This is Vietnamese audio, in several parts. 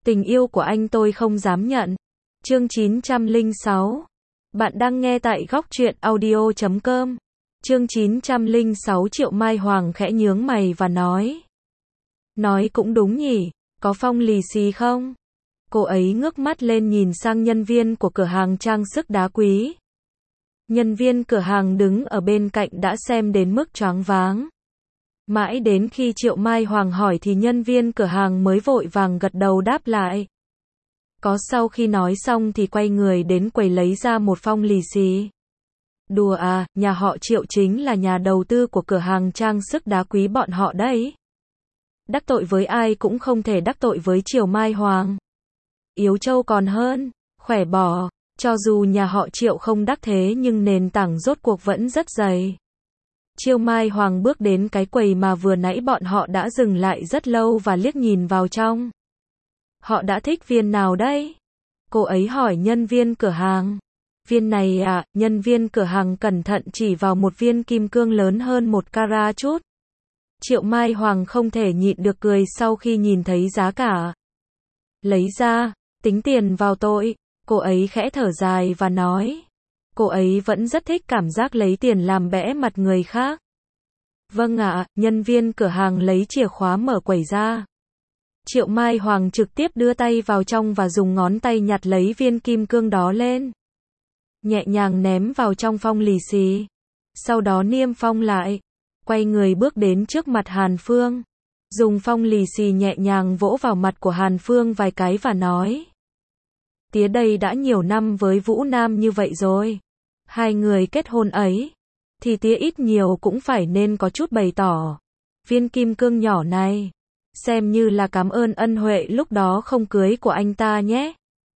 Tình yêu của anh tôi không dám nhận. Chương 906. Bạn đang nghe tại góc truyện audio.com. Chương 906. Triệu Mai Hoàng khẽ nhướng mày và nói. Nói cũng đúng nhỉ, có phong lì xì không? Cô ấy ngước mắt lên nhìn sang nhân viên của cửa hàng trang sức đá quý. Nhân viên cửa hàng đứng ở bên cạnh đã xem đến mức choáng váng. Mãi đến khi Triệu Mai Hoàng hỏi thì nhân viên cửa hàng mới vội vàng gật đầu đáp lại. Có, sau khi nói xong thì quay người đến quầy lấy ra một phong lì xì. Đùa à, nhà họ Triệu chính là nhà đầu tư của cửa hàng trang sức đá quý bọn họ đấy. Đắc tội với ai cũng không thể đắc tội với Triệu Mai Hoàng. Yếu trâu còn hơn, khỏe bò, cho dù nhà họ Triệu không đắc thế nhưng nền tảng rốt cuộc vẫn rất dày. Triệu Mai Hoàng bước đến cái quầy mà vừa nãy bọn họ đã dừng lại rất lâu và liếc nhìn vào trong. Họ đã thích viên nào đấy? Cô ấy hỏi nhân viên cửa hàng. Viên này à, nhân viên cửa hàng cẩn thận chỉ vào một viên kim cương lớn hơn 1 carat chút. Triệu Mai Hoàng không thể nhịn được cười sau khi nhìn thấy giá cả. Lấy ra, tính tiền vào tội, cô ấy khẽ thở dài và nói. Cô ấy vẫn rất thích cảm giác lấy tiền làm bẽ mặt người khác. Vâng ạ, nhân viên cửa hàng lấy chìa khóa mở quầy ra. Triệu Mai Hoàng trực tiếp đưa tay vào trong và dùng ngón tay nhặt lấy viên kim cương đó lên. Nhẹ nhàng ném vào trong phong lì xì. Sau đó niêm phong lại. Quay người bước đến trước mặt Hàn Phương. Dùng phong lì xì nhẹ nhàng vỗ vào mặt của Hàn Phương vài cái và nói. Tía đây đã nhiều năm với Vũ Nam như vậy rồi. Hai người kết hôn ấy. Thì tía ít nhiều cũng phải nên có chút bày tỏ. Viên kim cương nhỏ này. Xem như là cảm ơn ân huệ lúc đó không cưới của anh ta nhé.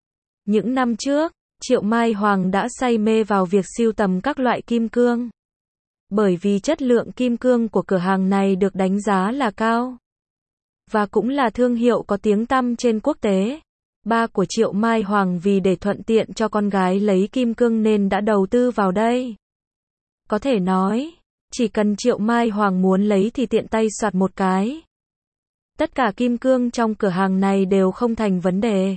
Những năm trước, Triệu Mai Hoàng đã say mê vào việc sưu tầm các loại kim cương. Bởi vì chất lượng kim cương của cửa hàng này được đánh giá là cao. Và cũng là thương hiệu có tiếng tăm trên quốc tế. Ba của Triệu Mai Hoàng vì để thuận tiện cho con gái lấy kim cương nên đã đầu tư vào đây. Có thể nói, chỉ cần Triệu Mai Hoàng muốn lấy thì tiện tay soạt một cái. Tất cả kim cương trong cửa hàng này đều không thành vấn đề.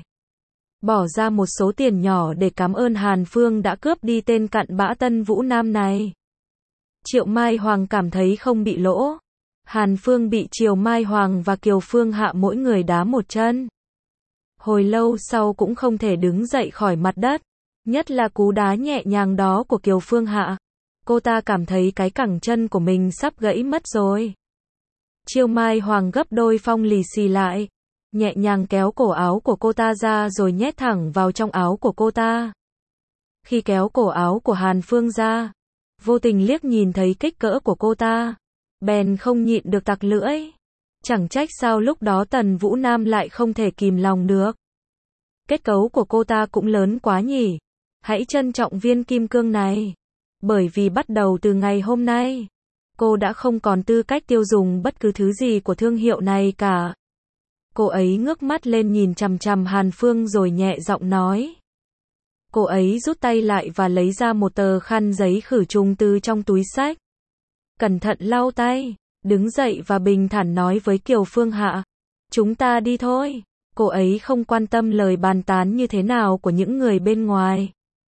Bỏ ra một số tiền nhỏ để cảm ơn Hàn Phương đã cướp đi tên cặn bã Tân Vũ Nam này. Triệu Mai Hoàng cảm thấy không bị lỗ. Hàn Phương bị Triệu Mai Hoàng và Kiều Phương Hạ mỗi người đá một chân. Hồi lâu sau cũng không thể đứng dậy khỏi mặt đất. Nhất là cú đá nhẹ nhàng đó của Kiều Phương Hạ. Cô ta cảm thấy cái cẳng chân của mình sắp gãy mất rồi. Triệu Mai Hoàng gấp đôi phong lì xì lại. Nhẹ nhàng kéo cổ áo của cô ta ra rồi nhét thẳng vào trong áo của cô ta. Khi kéo cổ áo của Hàn Phương ra, vô tình liếc nhìn thấy kích cỡ của cô ta. Bèn không nhịn được tặc lưỡi. Chẳng trách sao lúc đó Tần Vũ Nam lại không thể kìm lòng được. Kết cấu của cô ta cũng lớn quá nhỉ. Hãy trân trọng viên kim cương này. Bởi vì bắt đầu từ ngày hôm nay, cô đã không còn tư cách tiêu dùng bất cứ thứ gì của thương hiệu này cả. Cô ấy ngước mắt lên nhìn chằm chằm Hàn Phương rồi nhẹ giọng nói. Cô ấy rút tay lại và lấy ra một tờ khăn giấy khử trùng từ trong túi xách. Cẩn thận lau tay, đứng dậy và bình thản nói với Kiều Phương Hạ. Chúng ta đi thôi. Cô ấy không quan tâm lời bàn tán như thế nào của những người bên ngoài.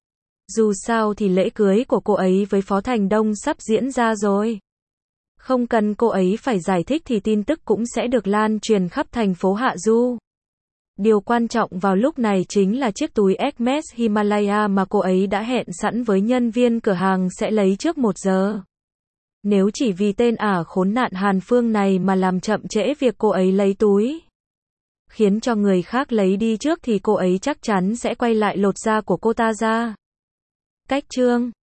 Dù sao thì lễ cưới của cô ấy với Phó Thành Đông sắp diễn ra rồi. Không cần cô ấy phải giải thích thì tin tức cũng sẽ được lan truyền khắp thành phố Hạ Du. Điều quan trọng vào lúc này chính là chiếc túi Hermes Himalaya mà cô ấy đã hẹn sẵn với nhân viên cửa hàng sẽ lấy trước 1 giờ. Nếu chỉ vì tên ả khốn nạn Hàn Phương này mà làm chậm trễ việc cô ấy lấy túi, khiến cho người khác lấy đi trước thì cô ấy chắc chắn sẽ quay lại lột da của cô ta ra. Cách chương